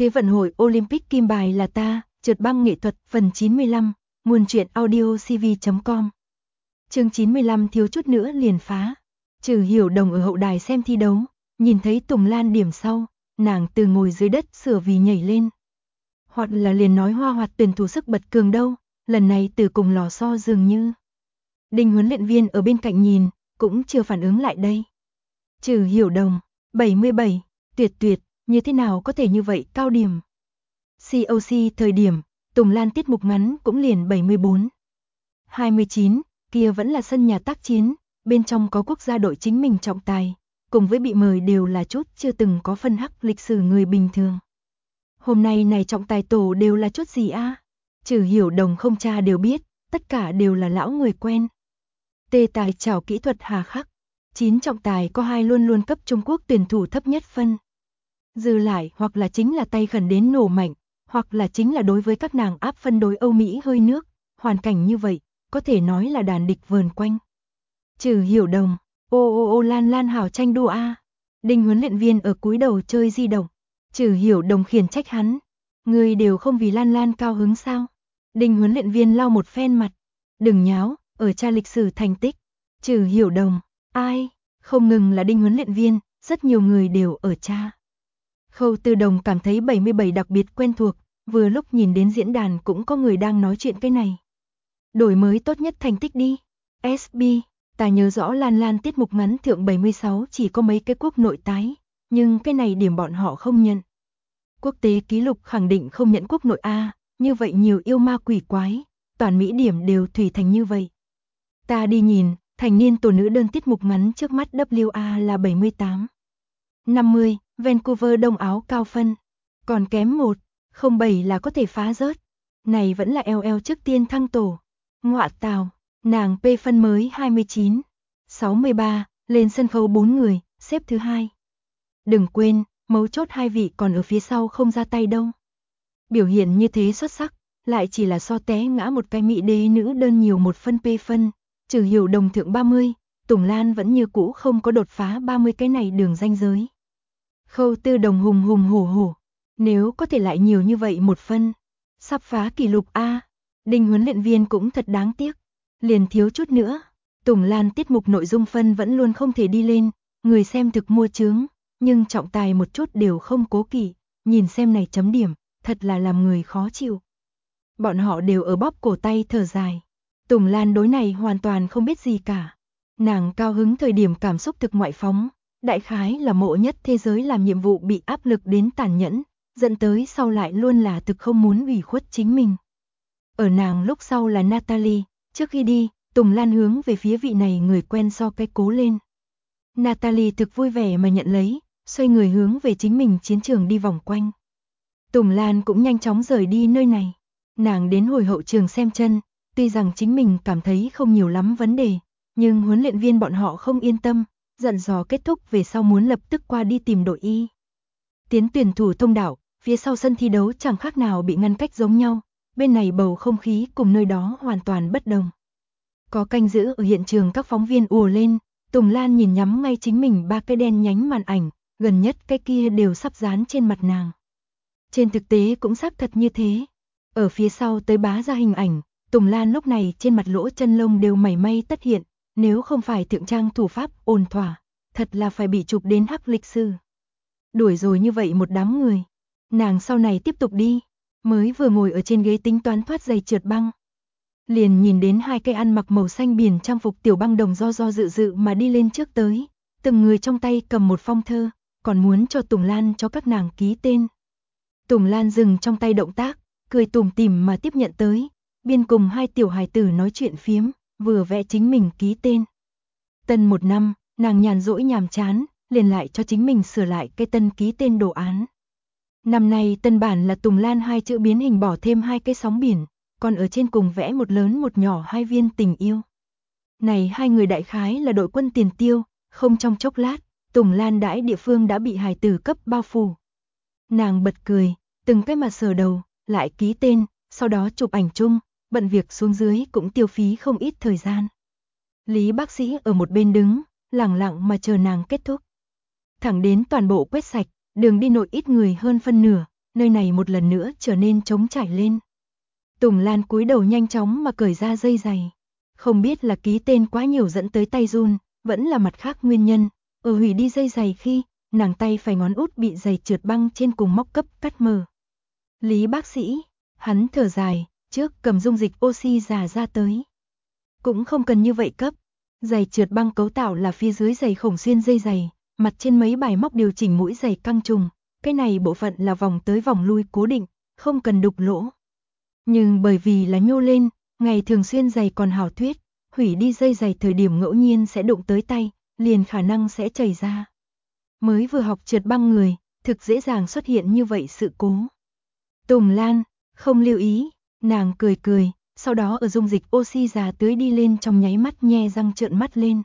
Thế vận hội Olympic kim bài là ta, trượt băng nghệ thuật phần 95, nguồn truyện audio cv.com. Chương 95 thiếu chút nữa liền phá. Trừ Hiểu Đồng ở hậu đài xem thi đấu, nhìn thấy Tùng Lan điểm sau, nàng từ ngồi dưới đất sửa vì nhảy lên. Hoặc là liền nói Hoa Hoạt tuyển thủ sức bật cường đâu, lần này từ cùng lò xo dường như. Đinh huấn luyện viên ở bên cạnh nhìn, cũng chưa phản ứng lại đây. Trừ Hiểu Đồng, 77, tuyệt, như thế nào có thể như vậy cao điểm. COC thời điểm, Tùng Lan tiết mục ngắn cũng liền 74. 29, kia vẫn là sân nhà tác chiến, bên trong có quốc gia đội chính mình trọng tài, cùng với bị mời đều là chút chưa từng có phân hắc lịch sử người bình thường. Hôm nay này trọng tài tổ đều là chút gì a? Trừ Hiểu Đồng không cha đều biết, tất cả đều là lão người quen. Tê tài chảo kỹ thuật hà khắc, 9 trọng tài có 2 luôn luôn cấp Trung Quốc tuyển thủ thấp nhất phân. Dư lại hoặc là chính là tay khẩn đến nổ mạnh, hoặc là chính là đối với các nàng áp phân đối Âu Mỹ hơi nước, hoàn cảnh như vậy, có thể nói là đàn địch vờn quanh. Trừ Hiểu Đồng, ô Lan hảo tranh đua a. Đinh huấn luyện viên ở cúi đầu chơi di động. Trừ Hiểu Đồng khiển trách hắn, người đều không vì Lan cao hứng sao? Đinh huấn luyện viên lau một phen mặt, đừng nháo, ở tra lịch sử thành tích. Trừ Hiểu Đồng, ai? Không ngừng là Đinh huấn luyện viên, rất nhiều người đều ở tra. Khâu Tư Đồng cảm thấy 77 đặc biệt quen thuộc, vừa lúc nhìn đến diễn đàn cũng có người đang nói chuyện cái này. Đổi mới tốt nhất thành tích đi. SB, ta nhớ rõ Lan tiết mục ngắn thượng 76 chỉ có mấy cái quốc nội tái, nhưng cái này điểm bọn họ không nhận. Quốc tế ký lục khẳng định không nhận quốc nội A, như vậy nhiều yêu ma quỷ quái, toàn Mỹ điểm đều thủy thành như vậy. Ta đi nhìn, thành niên tổ nữ đơn tiết mục ngắn trước mắt WA là 78. 50, Vancouver Đông Áo cao phân. Còn kém 1, 07 là có thể phá rớt. Này vẫn là LL trước tiên thăng tổ. Ngọa tào, nàng P phân mới 29. 63, lên sân khấu 4 người, xếp thứ 2. Đừng quên, mấu chốt 2 vị còn ở phía sau không ra tay đâu. Biểu hiện như thế xuất sắc, lại chỉ là so té ngã một cái Mỹ đế nữ đơn nhiều một phân P phân. Trừ Hiểu Đồng thượng 30, Tùng Lan vẫn như cũ không có đột phá 30 cái này đường ranh giới. Khâu Tư Đồng hùng hổ, nếu có thể lại nhiều như vậy một phân, sắp phá kỷ lục A. Đinh huấn luyện viên cũng thật đáng tiếc, liền thiếu chút nữa. Tùng Lan tiết mục nội dung phân vẫn luôn không thể đi lên, người xem thực mua chướng, nhưng trọng tài một chút đều không cố kỵ, nhìn xem này chấm điểm, thật là làm người khó chịu. Bọn họ đều ở bóp cổ tay thở dài. Tùng Lan đối này hoàn toàn không biết gì cả. Nàng cao hứng thời điểm cảm xúc thực ngoại phóng, đại khái là mộ nhất thế giới làm nhiệm vụ bị áp lực đến tàn nhẫn, dẫn tới sau lại luôn là thực không muốn ủy khuất chính mình. Ở nàng lúc sau là Natalie, trước khi đi, Tùng Lan hướng về phía vị này người quen so cái cố lên. Natalie thực vui vẻ mà nhận lấy, xoay người hướng về chính mình chiến trường đi vòng quanh. Tùng Lan cũng nhanh chóng rời đi nơi này. Nàng đến hồi hậu trường xem chân, tuy rằng chính mình cảm thấy không nhiều lắm vấn đề, nhưng huấn luyện viên bọn họ không yên tâm, dặn dò kết thúc về sau muốn lập tức qua đi tìm đội y. Tiến tuyển thủ thông đạo, phía sau sân thi đấu chẳng khác nào bị ngăn cách giống nhau, bên này bầu không khí cùng nơi đó hoàn toàn bất đồng. Có canh giữ ở hiện trường các phóng viên ùa lên, Tùng Lan nhìn nhắm ngay chính mình 3 cái đen nhánh màn ảnh, gần nhất cái kia đều sắp dán trên mặt nàng. Trên thực tế cũng xác thật như thế. Ở phía sau tới bá ra hình ảnh, Tùng Lan lúc này trên mặt lỗ chân lông đều mảy may tất hiện, nếu không phải thượng trang thủ pháp ổn thỏa, thật là phải bị chụp đến hắc lịch sử. Đuổi rồi như vậy một đám người, nàng sau này tiếp tục đi, mới vừa ngồi ở trên ghế tính toán thoát giày trượt băng. Liền nhìn đến 2 cây ăn mặc màu xanh biển trang phục tiểu băng đồng do dự mà đi lên trước tới, từng người trong tay cầm một phong thơ, còn muốn cho Tùng Lan cho các nàng ký tên. Tùng Lan dừng trong tay động tác, cười tủm tỉm mà tiếp nhận tới, biên cùng 2 tiểu hài tử nói chuyện phiếm, vừa vẽ chính mình ký tên. Tân 1 năm, nàng nhàn rỗi nhàm chán, liền lại cho chính mình sửa lại cái tân ký tên đồ án. Năm nay tân bản là Tùng Lan 2 chữ biến hình bỏ thêm 2 cái sóng biển, còn ở trên cùng vẽ một lớn một nhỏ 2 viên tình yêu. Này 2 người đại khái là đội quân tiền tiêu, không trong chốc lát, Tùng Lan đãi địa phương đã bị hài tử cấp bao phủ. Nàng bật cười, từng cái mà sờ đầu, lại ký tên, sau đó chụp ảnh chung, bận việc xuống dưới cũng tiêu phí không ít thời gian. Lý bác sĩ ở một bên đứng, lặng lặng mà chờ nàng kết thúc. Thẳng đến toàn bộ quét sạch, đường đi nội ít người hơn phân nửa, nơi này một lần nữa trở nên trống trải lên. Tùng Lan cúi đầu nhanh chóng mà cởi ra dây giày. Không biết là ký tên quá nhiều dẫn tới tay run, vẫn là mặt khác nguyên nhân, ở hủy đi dây giày khi, nàng tay phải ngón út bị giày trượt băng trên cùng móc cấp cắt mở. Lý bác sĩ, hắn thở dài, trước cầm dung dịch oxy già ra tới. Cũng không cần như vậy cấp, giày trượt băng cấu tạo là phía dưới giày khổng xuyên dây giày, mặt trên mấy bài móc điều chỉnh mũi giày căng trùng, cái này bộ phận là vòng tới vòng lui cố định, không cần đục lỗ. Nhưng bởi vì là nhô lên, ngày thường xuyên giày còn hảo thuyết, hủy đi dây giày thời điểm ngẫu nhiên sẽ đụng tới tay, liền khả năng sẽ chảy ra. Mới vừa học trượt băng người, thực dễ dàng xuất hiện như vậy sự cố. Tùng Lan, không lưu ý, nàng cười cười, sau đó ở dung dịch oxy già tưới đi lên trong nháy mắt nhe răng trợn mắt lên.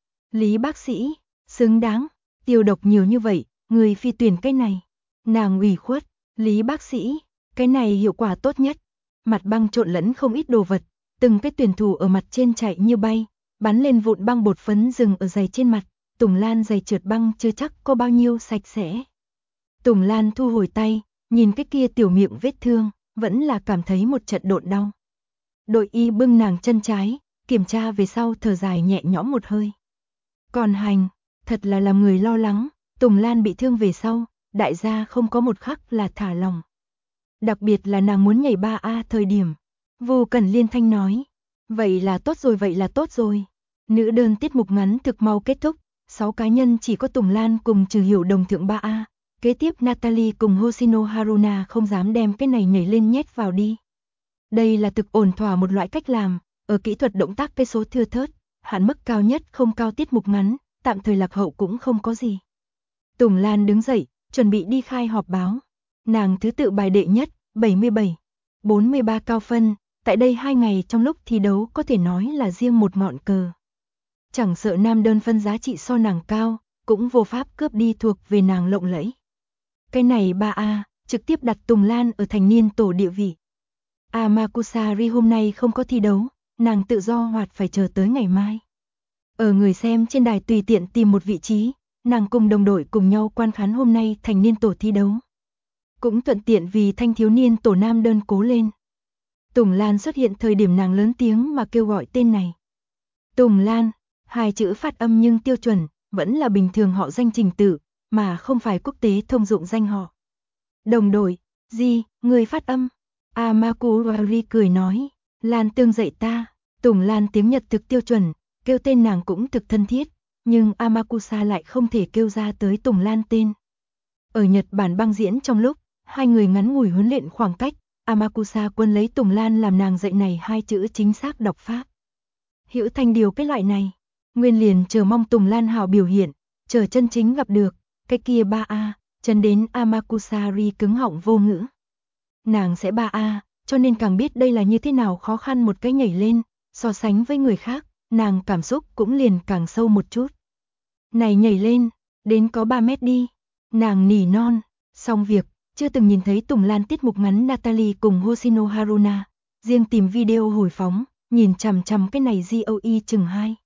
Lý bác sĩ, xứng đáng, tiêu độc nhiều như vậy, người phi tuyển cái này. Nàng ủy khuất, Lý bác sĩ, cái này hiệu quả tốt nhất. Mặt băng trộn lẫn không ít đồ vật, từng cái tuyển thủ ở mặt trên chạy như bay, bắn lên vụn băng bột phấn dừng ở giày trên mặt. Tùng Lan giày trượt băng chưa chắc có bao nhiêu sạch sẽ. Tùng Lan thu hồi tay, nhìn cái kia tiểu miệng vết thương, vẫn là cảm thấy một trận độn đau. Đội y bưng nàng chân trái, kiểm tra về sau thở dài nhẹ nhõm một hơi. Còn hành, thật là làm người lo lắng, Tùng Lan bị thương về sau, đại gia không có một khắc là thả lòng. Đặc biệt là nàng muốn nhảy 3A thời điểm. Vô Cẩn liên thanh nói, vậy là tốt rồi, vậy là tốt rồi. Nữ đơn tiết mục ngắn thực mau kết thúc, 6 cá nhân chỉ có Tùng Lan cùng Trừ Hiểu Đồng thượng 3A. Kế tiếp Natalie cùng Hoshino Haruna không dám đem cái này nhảy lên nhét vào đi. Đây là thực ổn thỏa một loại cách làm, ở kỹ thuật động tác cây số thưa thớt, hạn mức cao nhất không cao tiết mục ngắn, tạm thời lạc hậu cũng không có gì. Tùng Lan đứng dậy, chuẩn bị đi khai họp báo. Nàng thứ tự bài đệ nhất, 77, 43 cao phân, tại đây 2 ngày trong lúc thi đấu có thể nói là riêng một ngọn cờ. Chẳng sợ nam đơn phân giá trị so nàng cao, cũng vô pháp cướp đi thuộc về nàng lộng lẫy. Cái này 3A, trực tiếp đặt Tùng Lan ở thành niên tổ địa vị. Amakusari hôm nay không có thi đấu, nàng tự do hoạt phải chờ tới ngày mai. Ở người xem trên đài tùy tiện tìm một vị trí, nàng cùng đồng đội cùng nhau quan khán hôm nay thành niên tổ thi đấu. Cũng thuận tiện vì thanh thiếu niên tổ nam đơn cố lên. Tùng Lan xuất hiện thời điểm nàng lớn tiếng mà kêu gọi tên này. Tùng Lan, 2 chữ phát âm nhưng tiêu chuẩn, vẫn là bình thường họ danh trình tự, mà không phải quốc tế thông dụng danh họ. Đồng đội, gì, người phát âm? Amakuwari cười nói, Lan tương dạy ta. Tùng Lan tiếng Nhật thực tiêu chuẩn, kêu tên nàng cũng thực thân thiết, nhưng Amakusa lại không thể kêu ra tới Tùng Lan tên. Ở Nhật Bản băng diễn trong lúc, 2 người ngắn ngủi huấn luyện khoảng cách, Amakusa quân lấy Tùng Lan làm nàng dạy này 2 chữ chính xác đọc pháp. Hữu thanh điều cái loại này, nguyên liền chờ mong Tùng Lan hào biểu hiện, chờ chân chính gặp được, cái kia 3A, chân đến Amakusari cứng họng vô ngữ. Nàng sẽ 3A, cho nên càng biết đây là như thế nào khó khăn một cái nhảy lên, so sánh với người khác, nàng cảm xúc cũng liền càng sâu một chút. Này nhảy lên, đến có 3 mét đi, nàng nỉ non, xong việc, chưa từng nhìn thấy Tùng Lan tiết mục ngắn Natalie cùng Hoshino Haruna, riêng tìm video hồi phóng, nhìn chằm chằm cái này GOE chừng 2.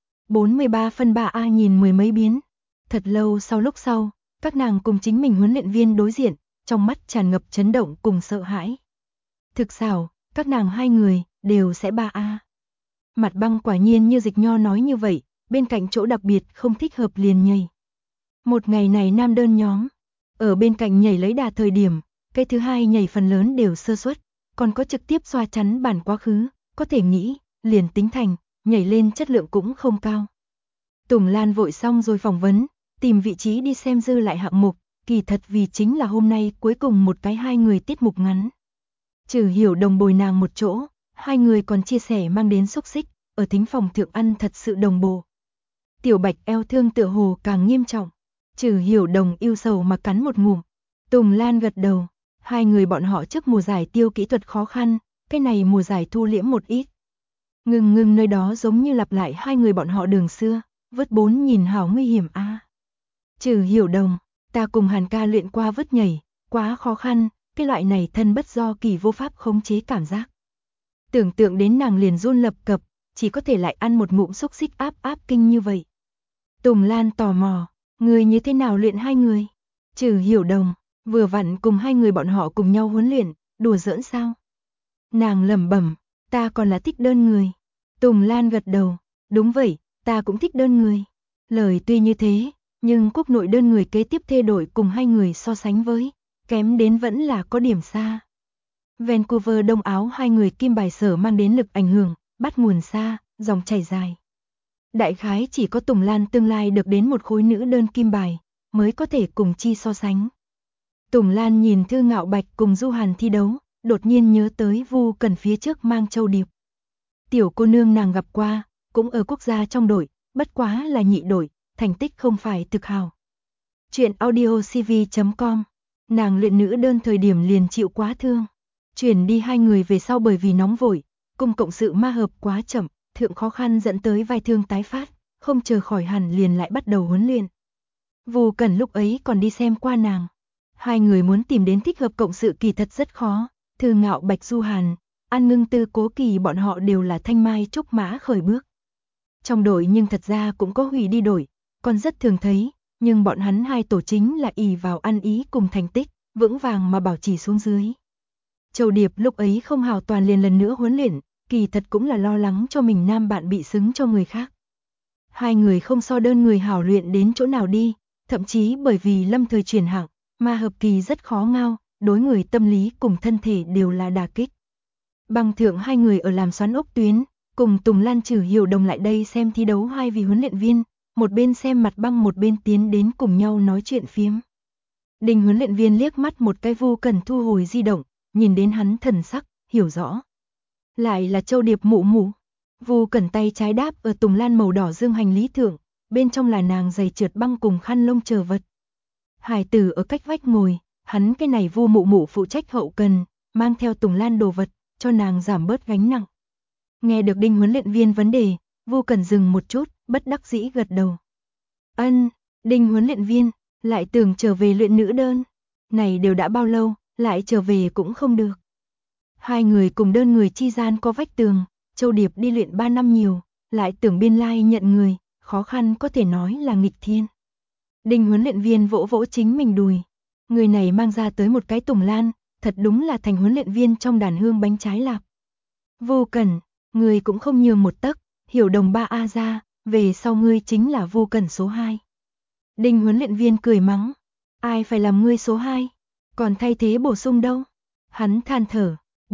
43 phân 3A nhìn mười mấy biến. Thật lâu lúc sau, các nàng cùng chính mình huấn luyện viên đối diện, trong mắt tràn ngập chấn động cùng sợ hãi. Thực xảo, các nàng 2 người, đều sẽ 3A. Mặt băng quả nhiên như Dịch Nho nói như vậy, bên cạnh chỗ đặc biệt không thích hợp liền nhảy. Một ngày này nam đơn nhóm, ở bên cạnh nhảy lấy đà thời điểm, cái thứ hai nhảy phần lớn đều sơ suất, còn có trực tiếp xoa chắn bản quá khứ, có thể nghĩ, liền tính thành, nhảy lên chất lượng cũng không cao. Tùng Lan vội xong rồi phỏng vấn, tìm vị trí đi xem dư lại hạng mục, kỳ thật vì chính là hôm nay cuối cùng một cái 2 người tiết mục ngắn. Trừ Hiểu Đồng bồi nàng một chỗ, 2 người còn chia sẻ mang đến xúc xích, ở thính phòng thượng ăn thật sự đồng bộ. Tiểu Bạch eo thương tựa hồ càng nghiêm trọng, Trừ Hiểu Đồng yêu sầu mà cắn một ngụm. Tùng Lan gật đầu, 2 người bọn họ trước mùa giải tiêu kỹ thuật khó khăn, cái này mùa giải thu liễm một ít. Ngừng nơi đó giống như lặp lại 2 người bọn họ đường xưa, vớt 4 nhìn hảo nguy hiểm a. Trừ Hiểu Đồng, ta cùng Hàn ca luyện qua vớt nhảy, quá khó khăn, cái loại này thân bất do kỳ vô pháp khống chế cảm giác. Tưởng tượng đến nàng liền run lập cập, chỉ có thể lại ăn một ngụm xúc xích áp kinh như vậy. Tùng Lan tò mò, người như thế nào luyện 2 người? Trừ Hiểu Đồng, Vừa vặn cùng hai người bọn họ cùng nhau huấn luyện, đùa giỡn sao? Nàng lẩm bẩm, ta còn là thích đơn người. Tùng Lan gật đầu, đúng vậy, ta cũng thích đơn người. Lời tuy như thế, nhưng quốc nội đơn người kế tiếp thê đội cùng hai người so sánh với, kém đến vẫn là có điểm xa. Vancouver Đông Áo hai người kim bài sở mang đến lực ảnh hưởng, bắt nguồn xa, dòng chảy dài. Đại khái chỉ có Tùng Lan tương lai được đến một khối nữ đơn kim bài, mới có thể cùng chi so sánh. Tùng Lan nhìn Thư Ngạo Bạch cùng Du Hàn thi đấu, đột nhiên nhớ tới Vu Cần phía trước mang Châu Điệp. Tiểu cô nương nàng gặp qua, cũng ở quốc gia trong đội, bất quá là nhị đội, thành tích không phải thực hào. Chuyện audiocv.com, nàng luyện nữ đơn thời điểm liền chịu quá thương. Chuyển đi hai người về sau bởi vì nóng vội, cùng cộng sự ma hợp quá chậm, thượng khó khăn dẫn tới vai thương tái phát, không chờ khỏi hẳn liền lại bắt đầu huấn luyện. Vu Cần lúc ấy còn đi xem qua nàng. Hai người muốn tìm đến thích hợp cộng sự kỳ thật rất khó, Thư Ngạo Bạch Du Hàn, An Ngưng Tư Cố Kỳ bọn họ đều là thanh mai trúc mã khởi bước. Trong đội nhưng thật ra cũng có hủy đi đội, còn rất thường thấy, nhưng bọn hắn hai tổ chính là ỷ vào ăn ý cùng thành tích, vững vàng mà bảo trì xuống dưới. Châu Điệp lúc ấy không hào toàn liền lần nữa huấn luyện, kỳ thật cũng là lo lắng cho mình nam bạn bị xứng cho người khác. Hai người không so đơn người hảo luyện đến chỗ nào đi, thậm chí bởi vì lâm thời chuyển hạng, ma hợp kỳ rất khó ngao, đối người tâm lý cùng thân thể đều là đả kích. Băng thượng hai người ở làm xoắn ốc tuyến, cùng Tùng Lan Trử Hiểu Đồng lại đây xem thi đấu hai vị huấn luyện viên, một bên xem mặt băng một bên tiến đến cùng nhau nói chuyện phiếm. Đình huấn luyện viên liếc mắt một cái Vu Cần thu hồi di động, nhìn đến hắn thần sắc, hiểu rõ. Lại là Châu Điệp mụ mụ. Vu Cần tay trái đáp ở Tùng Lan màu đỏ dương hành lý thượng, bên trong là nàng giày trượt băng cùng khăn lông chờ vật. Hải tử ở cách vách ngồi, hắn cái này Vu mụ mụ phụ trách hậu cần, mang theo Tùng Lan đồ vật, cho nàng giảm bớt gánh nặng. Nghe được Đinh huấn luyện viên vấn đề, Vu Cần dừng một chút, bất đắc dĩ gật đầu. Ân, Đinh huấn luyện viên, lại tưởng trở về luyện nữ đơn. Này đều đã bao lâu, lại trở về cũng không được. Hai người cùng đơn người chi gian có vách tường, Châu Điệp đi luyện 3 năm nhiều, lại tưởng biên lai nhận người, khó khăn có thể nói là nghịch thiên. Đinh huấn luyện viên vỗ vỗ chính mình đùi. Người này mang ra tới một cái Tùng Lan, thật đúng là thành huấn luyện viên trong đàn hương bánh trái lạp. Vô Cần, người cũng không nhường một tấc, Hiểu Đồng 3A ra, về sau ngươi chính là Vô Cần số 2. Đinh huấn luyện viên cười mắng, ai phải làm ngươi số 2, còn thay thế bổ sung đâu. Hắn than thở,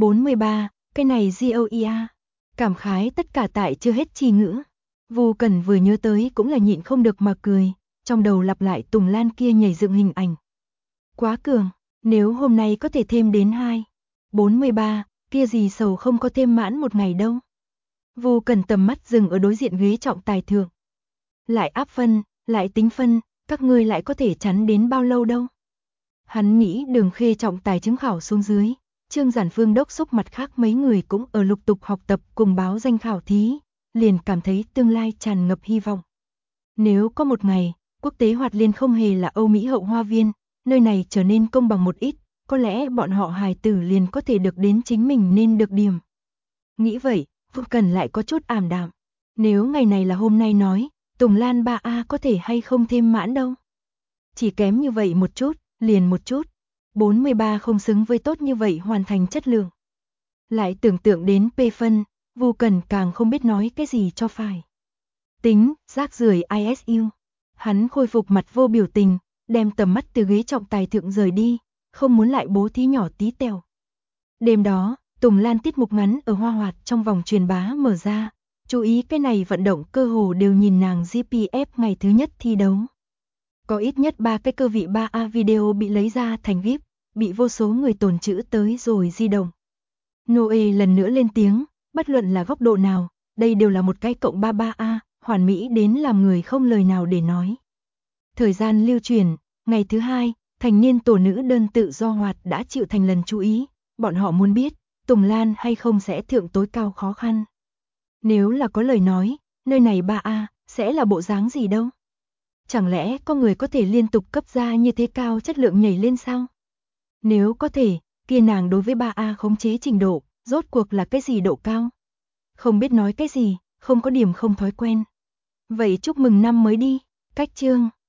43, cái này GOEA. Cảm khái tất cả tại chưa hết chi ngữ. Vô Cần vừa nhớ tới cũng là nhịn không được mà cười, trong đầu lặp lại Tùng Lan kia nhảy dựng hình ảnh. Quá cường, nếu hôm nay có thể thêm đến 2, 43, kia gì sầu không có thêm mãn một ngày đâu. Vô Cần tầm mắt dừng ở đối diện ghế trọng tài thượng. Lại áp phân, lại tính phân, các ngươi lại có thể chắn đến bao lâu đâu. Hắn nghĩ Đường Khê trọng tài chứng khảo xuống dưới, Trương Giản Phương đốc xúc mặt khác mấy người cũng ở lục tục học tập cùng báo danh khảo thí, liền cảm thấy tương lai tràn ngập hy vọng. Nếu có một ngày, quốc tế hoạt liên không hề là Âu Mỹ hậu hoa viên, nơi này trở nên công bằng một ít, có lẽ bọn họ hài tử liền có thể được đến chính mình nên được điểm. Nghĩ vậy, Vô Cần lại có chút ảm đạm. Nếu ngày này là hôm nay nói, Tùng Lan 3A có thể hay không thêm mãn đâu. Chỉ kém như vậy một chút, liền một chút. 43 không xứng với tốt như vậy hoàn thành chất lượng. Lại tưởng tượng đến P phân, Vô Cần càng không biết nói cái gì cho phải. Tính, rác rưởi ISU. Hắn khôi phục mặt vô biểu tình, đem tầm mắt từ ghế trọng tài thượng rời đi, không muốn lại bố thí nhỏ tí tẹo. Đêm đó, Tùng Lan tiết mục ngắn ở Hoa Hoạt trong vòng truyền bá mở ra, chú ý cái này vận động cơ hồ đều nhìn nàng GPF ngày thứ nhất thi đấu. Có ít nhất 3 cái cơ vị 3A video bị lấy ra thành VIP, bị vô số người tồn trữ tới rồi di động. Noe lần nữa lên tiếng, bất luận là góc độ nào, đây đều là một cái cộng 33A, hoàn mỹ đến làm người không lời nào để nói. Thời gian lưu truyền, ngày thứ hai, thành niên tổ nữ đơn tự do hoạt đã chịu thành lần chú ý, bọn họ muốn biết, Tùng Lan hay không sẽ thượng tối cao khó khăn. Nếu là có lời nói, nơi này 3A, sẽ là bộ dáng gì đâu? Chẳng lẽ có người có thể liên tục cấp ra như thế cao chất lượng nhảy lên sao? Nếu có thể, kia nàng đối với 3A khống chế trình độ, rốt cuộc là cái gì độ cao? Không biết nói cái gì, không có điểm không thói quen. Vậy chúc mừng năm mới đi, cách chương.